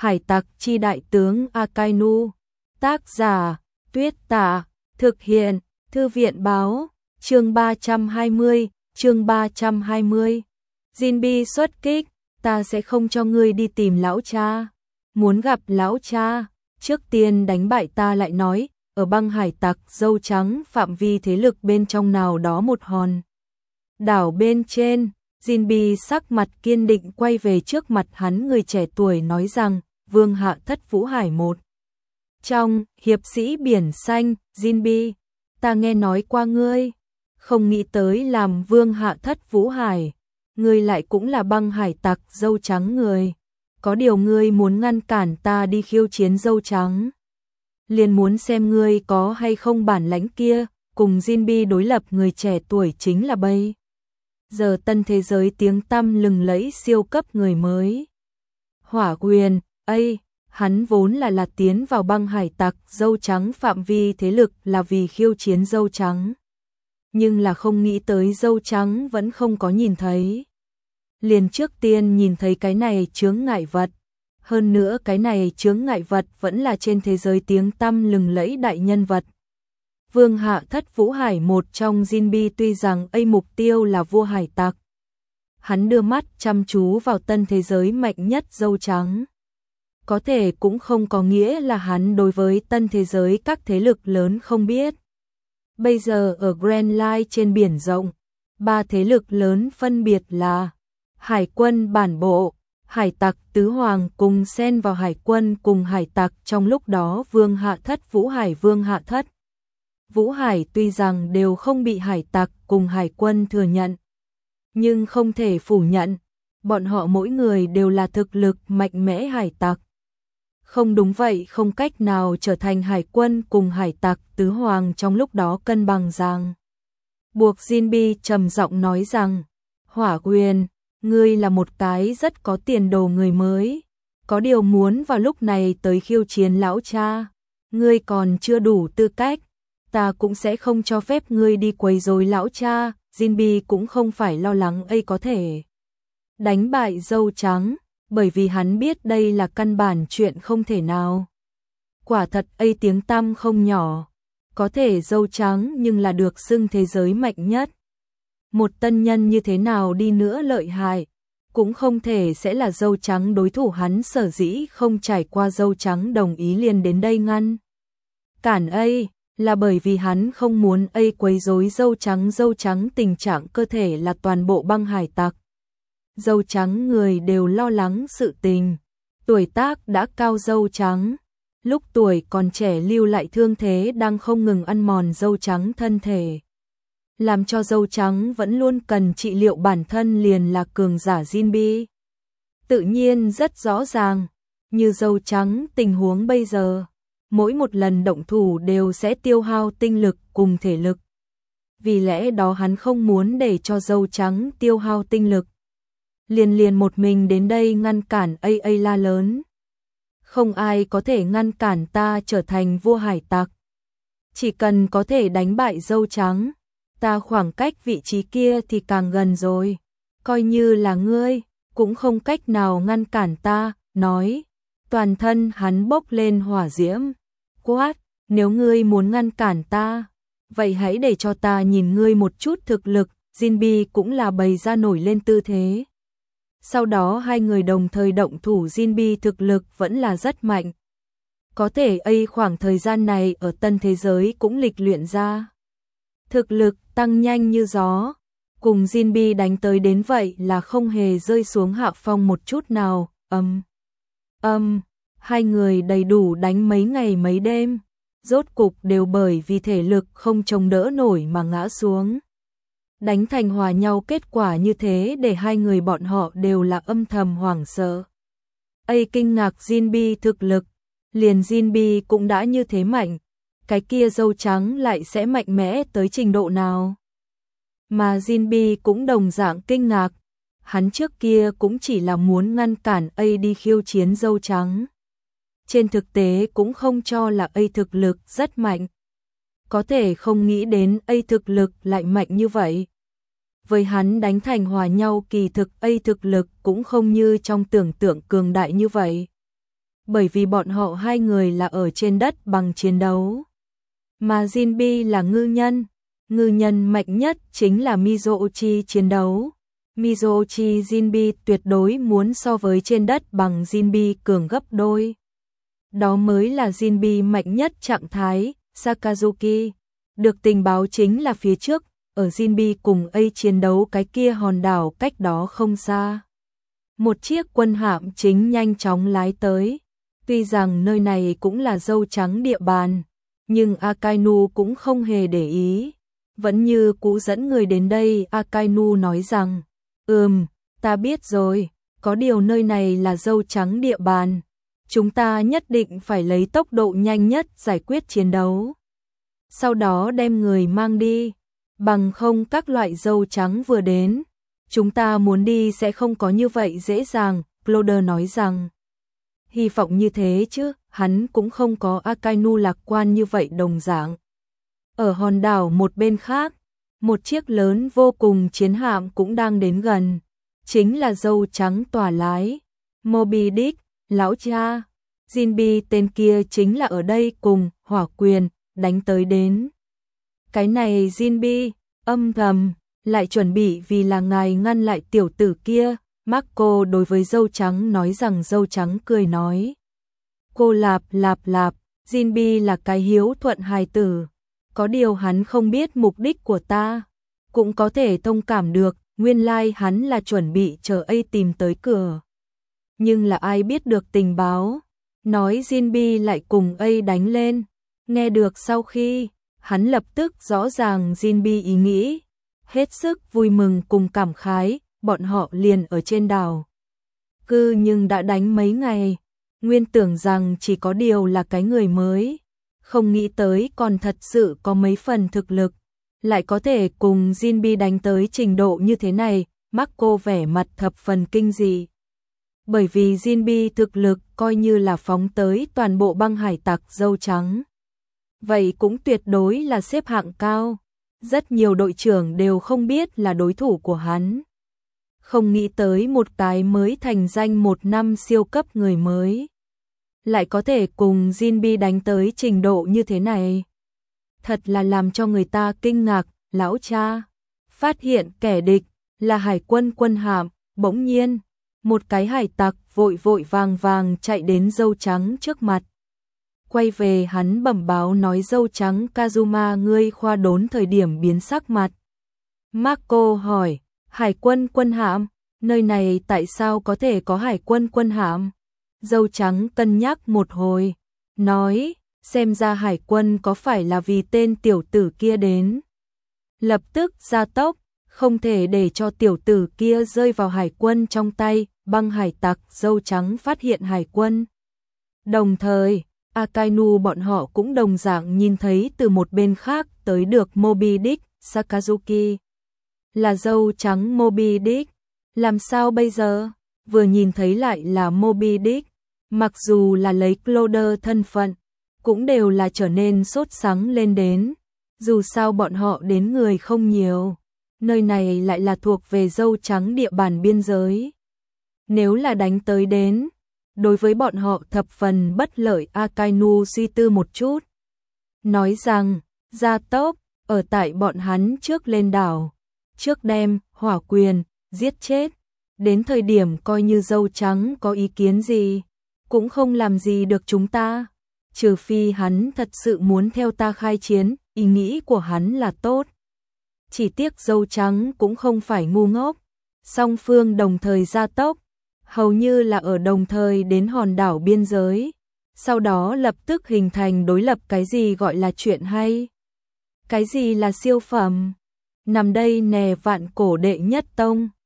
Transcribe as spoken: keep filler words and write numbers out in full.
Hải tặc chi đại tướng Akainu. Tác giả Tuyết Tả. Thực hiện Thư viện báo. Chương ba trăm hai mươi. Chương ba trăm hai mươi. Jinbe xuất kích. Ta sẽ không cho ngươi đi tìm lão cha. Muốn gặp lão cha, trước tiên đánh bại ta lại nói. Ở băng hải tặc dâu trắng phạm vi thế lực bên trong nào đó một hòn đảo bên trên. Jinbe sắc mặt kiên định quay về trước mặt hắn, người trẻ tuổi nói rằng, Vương Hạ Thất Vũ Hải một trong hiệp sĩ biển xanh. Jinbe, ta nghe nói qua ngươi, không nghĩ tới làm Vương Hạ Thất Vũ Hải, ngươi lại cũng là băng hải tặc dâu trắng người. Có điều ngươi muốn ngăn cản ta đi khiêu chiến dâu trắng, liền muốn xem ngươi có hay không bản lãnh kia. Cùng Jinbe đối lập người trẻ tuổi chính là bây giờ tân thế giới tiếng tăm lừng lẫy siêu cấp người mới. Hỏa Quyền, ây, hắn vốn là là tiến vào băng hải tặc dâu trắng phạm vi thế lực là vì khiêu chiến dâu trắng. Nhưng là không nghĩ tới dâu trắng vẫn không có nhìn thấy. Liền trước tiên nhìn thấy cái này chướng ngại vật. Hơn nữa cái này chướng ngại vật vẫn là trên thế giới tiếng tăm lừng lẫy đại nhân vật. Vương Hạ Thất Vũ Hải một trong. Jinbe tuy rằng ấy mục tiêu là vua hải tặc, hắn đưa mắt chăm chú vào tân thế giới mạnh nhất dâu trắng. Có thể cũng không có nghĩa là hắn đối với tân thế giới các thế lực lớn không biết. Bây giờ ở Grand Line trên biển rộng, ba thế lực lớn phân biệt là Hải quân bản bộ, Hải tặc tứ hoàng cùng xen vào hải quân cùng hải tặc. Trong lúc đó Vương Hạ Thất Vũ Hải Vương Hạ Thất Vũ Hải tuy rằng đều không bị hải tặc cùng hải quân thừa nhận, nhưng không thể phủ nhận, bọn họ mỗi người đều là thực lực mạnh mẽ hải tặc. Không đúng vậy không cách nào trở thành hải quân cùng hải tặc tứ hoàng trong lúc đó cân bằng rằng. Buộc Jinbe trầm giọng nói rằng, Hỏa Quyền, ngươi là một cái rất có tiền đồ người mới, có điều muốn vào lúc này tới khiêu chiến lão cha, ngươi còn chưa đủ tư cách. Ta cũng sẽ không cho phép ngươi đi quấy rối lão cha. Jinbe cũng không phải lo lắng ấy có thể đánh bại dâu trắng, bởi vì hắn biết đây là căn bản chuyện không thể nào. Quả thật ấy tiếng tăm không nhỏ, có thể dâu trắng nhưng là được xưng thế giới mạnh nhất. Một tân nhân như thế nào đi nữa lợi hại, cũng không thể sẽ là dâu trắng đối thủ. Hắn sở dĩ không trải qua dâu trắng đồng ý liền đến đây ngăn cản ấy, là bởi vì hắn không muốn ấy quấy rối dâu trắng. Dâu trắng tình trạng cơ thể là toàn bộ băng hải tặc dâu trắng người đều lo lắng sự tình. Tuổi tác đã cao dâu trắng, lúc tuổi còn trẻ lưu lại thương thế đang không ngừng ăn mòn dâu trắng thân thể, làm cho dâu trắng vẫn luôn cần trị liệu. Bản thân liền là cường giả. Jinbe tự nhiên rất rõ ràng, như dâu trắng tình huống bây giờ, mỗi một lần động thủ đều sẽ tiêu hao tinh lực cùng thể lực. Vì lẽ đó hắn không muốn để cho dâu trắng tiêu hao tinh lực. Liền liền một mình đến đây ngăn cản. A A la lớn, không ai có thể ngăn cản ta trở thành vua hải tặc. Chỉ cần có thể đánh bại dâu trắng, ta khoảng cách vị trí kia thì càng gần rồi. Coi như là ngươi, cũng không cách nào ngăn cản ta. Nói, toàn thân hắn bốc lên hỏa diễm. Quát, nếu ngươi muốn ngăn cản ta, vậy hãy để cho ta nhìn ngươi một chút thực lực. Jinbe cũng là bày ra nổi lên tư thế. Sau đó hai người đồng thời động thủ. Jinbe thực lực vẫn là rất mạnh, có thể ấy khoảng thời gian này ở tân thế giới cũng lịch luyện ra thực lực tăng nhanh như gió. Cùng Jinbe đánh tới đến vậy là không hề rơi xuống hạ phong một chút nào. Âm âm hai người đầy đủ đánh mấy ngày mấy đêm, rốt cục đều bởi vì thể lực không chống đỡ nổi mà ngã xuống. Đánh thành hòa nhau, kết quả như thế để hai người bọn họ đều là âm thầm hoảng sợ. Ây kinh ngạc Jinbe thực lực, liền Jinbe cũng đã như thế mạnh, cái kia dâu trắng lại sẽ mạnh mẽ tới trình độ nào? Mà Jinbe cũng đồng dạng kinh ngạc, hắn trước kia cũng chỉ là muốn ngăn cản A đi khiêu chiến dâu trắng. Trên thực tế cũng không cho là A thực lực rất mạnh. Có thể không nghĩ đến A thực lực lại mạnh như vậy. Với hắn đánh thành hòa nhau, kỳ thực A thực lực cũng không như trong tưởng tượng cường đại như vậy. bởi vì bọn họ hai người là ở trên đất bằng chiến đấu. Mà Jinbi là ngư nhân, ngư nhân mạnh nhất chính là Mizochi chiến đấu. Mizochi Jinbi tuyệt đối muốn so với trên đất bằng Jinbi cường gấp đôi. Đó mới là Jinbi mạnh nhất trạng thái. Sakazuki được tình báo chính là phía trước, ở Jinbi cùng A chiến đấu cái kia hòn đảo cách đó không xa. Một chiếc quân hạm chính nhanh chóng lái tới. Tuy rằng nơi này cũng là dâu trắng địa bàn, nhưng Akainu cũng không hề để ý. Vẫn như cũ dẫn người đến đây. Akainu nói rằng, ừm, ta biết rồi, có điều nơi này là dâu trắng địa bàn. Chúng ta nhất định phải lấy tốc độ nhanh nhất giải quyết chiến đấu. Sau đó đem người mang đi, bằng không các loại dâu trắng vừa đến. Chúng ta muốn đi sẽ không có như vậy dễ dàng, Cloder nói rằng. Hy vọng như thế chứ, hắn cũng không có Akainu lạc quan như vậy đồng dạng. Ở hòn đảo một bên khác, một chiếc lớn vô cùng chiến hạm cũng đang đến gần. Chính là dâu trắng tỏa lái, Moby Dick, lão cha. Jinbi tên kia chính là ở đây cùng Hỏa Quyền đánh tới đến. Cái này Jinbi âm thầm lại chuẩn bị vì là ngài ngăn lại tiểu tử kia. Marco đối với dâu trắng nói rằng. Dâu trắng cười nói, cô lạp lạp lạp, Jinbi là cái hiếu thuận hài tử, có điều hắn không biết mục đích của ta, cũng có thể thông cảm được, nguyên lai like hắn là chuẩn bị chờ A tìm tới cửa. Nhưng là ai biết được tình báo, nói Jinbi lại cùng A đánh lên. Nghe được sau khi, hắn lập tức rõ ràng Jinbi ý nghĩ, hết sức vui mừng cùng cảm khái. Bọn họ liền ở trên đảo cư nhưng đã đánh mấy ngày, nguyên tưởng rằng chỉ có điều là cái người mới, không nghĩ tới còn thật sự có mấy phần thực lực, lại có thể cùng Jinbi đánh tới trình độ như thế này. Marco vẻ mặt thập phần kinh dị, bởi vì Jinbi thực lực coi như là phóng tới toàn bộ băng hải tặc dâu trắng, vậy cũng tuyệt đối là xếp hạng cao, rất nhiều đội trưởng đều không biết là đối thủ của hắn. Không nghĩ tới một cái mới thành danh một năm siêu cấp người mới, lại có thể cùng Jinbi đánh tới trình độ như thế này. Thật là làm cho người ta kinh ngạc. Lão cha phát hiện kẻ địch là hải quân quân hạm, bỗng nhiên một cái hải tặc vội vội vàng vàng chạy đến dâu trắng trước mặt. Quay về hắn bẩm báo nói dâu trắng Kazuma ngươi khoa đốn thời điểm biến sắc mặt. Marco hỏi, hải quân quân hạm, nơi này tại sao có thể có hải quân quân hạm? Dâu trắng cân nhắc một hồi, nói, xem ra hải quân có phải là vì tên tiểu tử kia đến. Lập tức ra tốc, không thể để cho tiểu tử kia rơi vào hải quân trong tay. Băng hải tặc dâu trắng phát hiện hải quân. Đồng thời, Akainu bọn họ cũng đồng dạng nhìn thấy từ một bên khác tới được Moby Dick. Sakazuki là dâu trắng Moby Dick, làm sao bây giờ? Vừa nhìn thấy lại là Moby Dick, mặc dù là lấy Cloder thân phận, cũng đều là trở nên sốt sắng lên đến. Dù sao bọn họ đến người không nhiều, nơi này lại là thuộc về dâu trắng địa bàn biên giới. Nếu là đánh tới đến, đối với bọn họ thập phần bất lợi. Akainu suy tư một chút, nói rằng, gia tốc, ở tại bọn hắn trước lên đảo, trước đem Hỏa Quyền giết chết, đến thời điểm coi như dâu trắng có ý kiến gì, cũng không làm gì được chúng ta, trừ phi hắn thật sự muốn theo ta khai chiến. Ý nghĩ của hắn là tốt, chỉ tiếc dâu trắng cũng không phải ngu ngốc. Song phương đồng thời gia tốc, hầu như là ở đồng thời đến hòn đảo biên giới, sau đó lập tức hình thành đối lập. Cái gì gọi là chuyện hay, cái gì là siêu phẩm, nằm đây nè vạn cổ đệ nhất tông.